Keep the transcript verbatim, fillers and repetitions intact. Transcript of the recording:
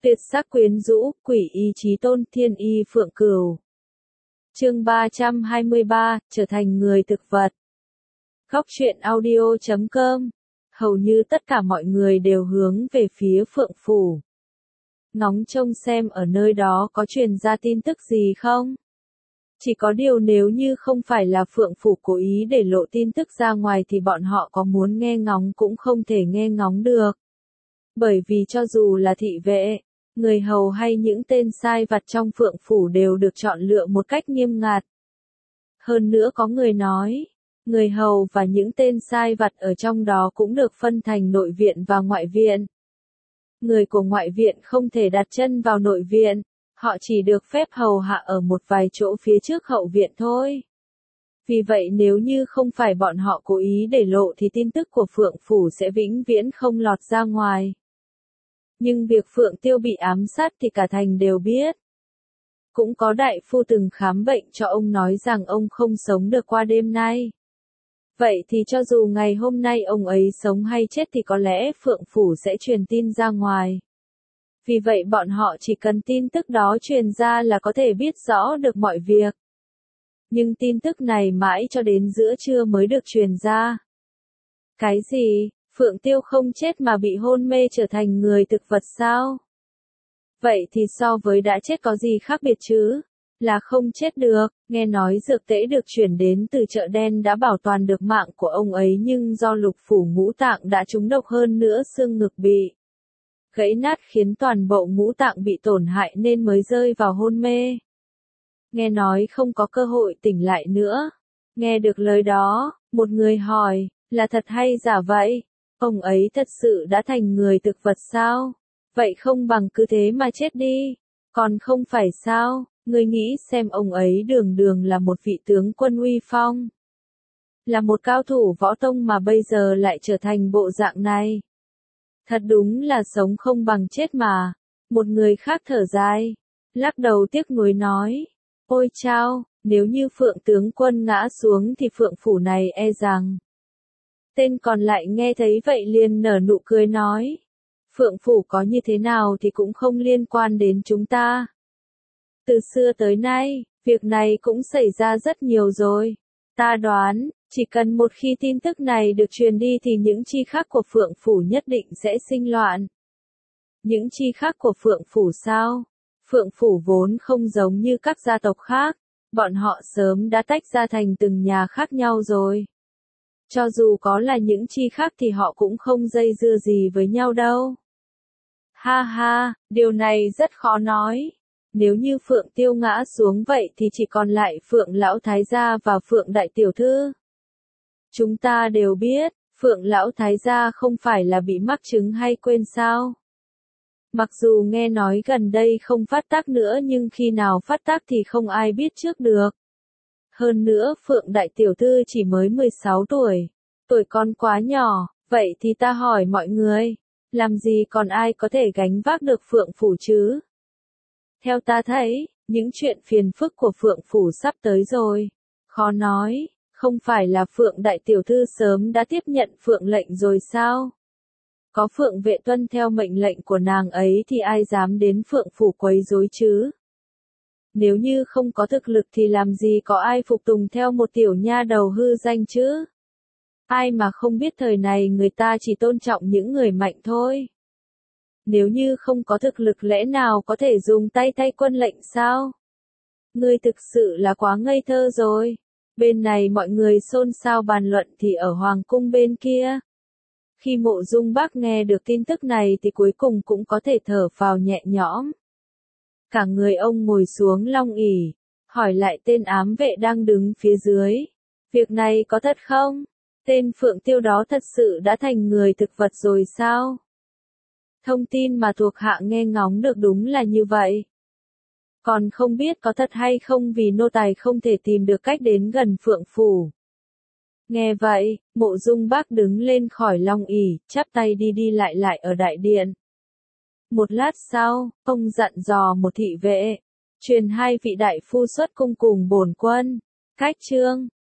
Tuyệt sắc quyến rũ, quỷ y chí tôn, thiên y phượng cửu. Chương ba trăm hai mươi ba, trở thành người thực vật. Góc truyện audio chấm com. Hầu như tất cả mọi người đều hướng về phía Phượng Phủ. Ngóng trông xem ở nơi đó có truyền ra tin tức gì không? Chỉ có điều nếu như không phải là Phượng Phủ cố ý để lộ tin tức ra ngoài thì bọn họ có muốn nghe ngóng cũng không thể nghe ngóng được. Bởi vì cho dù là thị vệ, người hầu hay những tên sai vặt trong Phượng Phủ đều được chọn lựa một cách nghiêm ngặt. Hơn nữa có người nói, người hầu và những tên sai vặt ở trong đó cũng được phân thành nội viện và ngoại viện. Người của ngoại viện không thể đặt chân vào nội viện, họ chỉ được phép hầu hạ ở một vài chỗ phía trước hậu viện thôi. Vì vậy nếu như không phải bọn họ cố ý để lộ thì tin tức của Phượng Phủ sẽ vĩnh viễn không lọt ra ngoài. Nhưng việc Phượng Tiêu bị ám sát thì cả thành đều biết. Cũng có đại phu từng khám bệnh cho ông nói rằng ông không sống được qua đêm nay. Vậy thì cho dù ngày hôm nay ông ấy sống hay chết thì có lẽ Phượng Phủ sẽ truyền tin ra ngoài. Vì vậy bọn họ chỉ cần tin tức đó truyền ra là có thể biết rõ được mọi việc. Nhưng tin tức này mãi cho đến giữa trưa mới được truyền ra. Cái gì? Phượng Tiêu không chết mà bị hôn mê trở thành người thực vật sao? Vậy thì so với đã chết có gì khác biệt chứ? Là không chết được, nghe nói dược tễ được chuyển đến từ chợ đen đã bảo toàn được mạng của ông ấy nhưng do lục phủ ngũ tạng đã trúng độc hơn nữa xương ngực bị gãy nát khiến toàn bộ ngũ tạng bị tổn hại nên mới rơi vào hôn mê. Nghe nói không có cơ hội tỉnh lại nữa. Nghe được lời đó, một người hỏi, là thật hay giả vậy? Ông ấy thật sự đã thành người thực vật sao? Vậy không bằng cứ thế mà chết đi. Còn không phải sao? Ngươi nghĩ xem ông ấy đường đường là một vị tướng quân uy phong. Là một cao thủ võ tông mà bây giờ lại trở thành bộ dạng này. Thật đúng là sống không bằng chết mà. Một người khác thở dài. Lắc đầu tiếc nuối nói. Ôi chao, nếu như Phượng tướng quân ngã xuống thì Phượng Phủ này e rằng. Tên còn lại nghe thấy vậy liền nở nụ cười nói. Phượng Phủ có như thế nào thì cũng không liên quan đến chúng ta. Từ xưa tới nay, việc này cũng xảy ra rất nhiều rồi. Ta đoán, chỉ cần một khi tin tức này được truyền đi thì những chi khác của Phượng Phủ nhất định sẽ sinh loạn. Những chi khác của Phượng Phủ sao? Phượng Phủ vốn không giống như các gia tộc khác, bọn họ sớm đã tách ra thành từng nhà khác nhau rồi. Cho dù có là những chi khác thì họ cũng không dây dưa gì với nhau đâu. Ha ha, điều này rất khó nói. Nếu như Phượng Tiêu ngã xuống vậy thì chỉ còn lại Phượng Lão Thái Gia và Phượng Đại Tiểu Thư. Chúng ta đều biết, Phượng Lão Thái Gia không phải là bị mắc chứng hay quên sao. Mặc dù nghe nói gần đây không phát tác nữa nhưng khi nào phát tác thì không ai biết trước được. Hơn nữa Phượng Đại Tiểu Thư chỉ mới mười sáu tuổi, tuổi con quá nhỏ, vậy thì ta hỏi mọi người, làm gì còn ai có thể gánh vác được Phượng Phủ chứ? Theo ta thấy, những chuyện phiền phức của Phượng Phủ sắp tới rồi. Khó nói, không phải là Phượng Đại Tiểu Thư sớm đã tiếp nhận Phượng lệnh rồi sao? Có Phượng vệ tuân theo mệnh lệnh của nàng ấy thì ai dám đến Phượng Phủ quấy rối chứ? Nếu như không có thực lực thì làm gì có ai phục tùng theo một tiểu nha đầu hư danh chứ? Ai mà không biết thời này người ta chỉ tôn trọng những người mạnh thôi. Nếu như không có thực lực lẽ nào có thể dùng tay thay quân lệnh sao? Ngươi thực sự là quá ngây thơ rồi. Bên này mọi người xôn xao bàn luận thì ở Hoàng cung bên kia. Khi Mộ Dung Bác nghe được tin tức này thì cuối cùng cũng có thể thở phào nhẹ nhõm. Cả người ông ngồi xuống long ỷ, hỏi lại tên ám vệ đang đứng phía dưới. Việc này có thật không? Tên Phượng Tiêu đó thật sự đã thành người thực vật rồi sao? Thông tin mà thuộc hạ nghe ngóng được đúng là như vậy. Còn không biết có thật hay không vì nô tài không thể tìm được cách đến gần Phượng Phủ. Nghe vậy, Mộ Dung Bác đứng lên khỏi long ỷ, chắp tay đi đi lại lại ở đại điện. Một lát sau, ông dặn dò một thị vệ, truyền hai vị đại phu xuất cung cùng bổn quân. Cách chương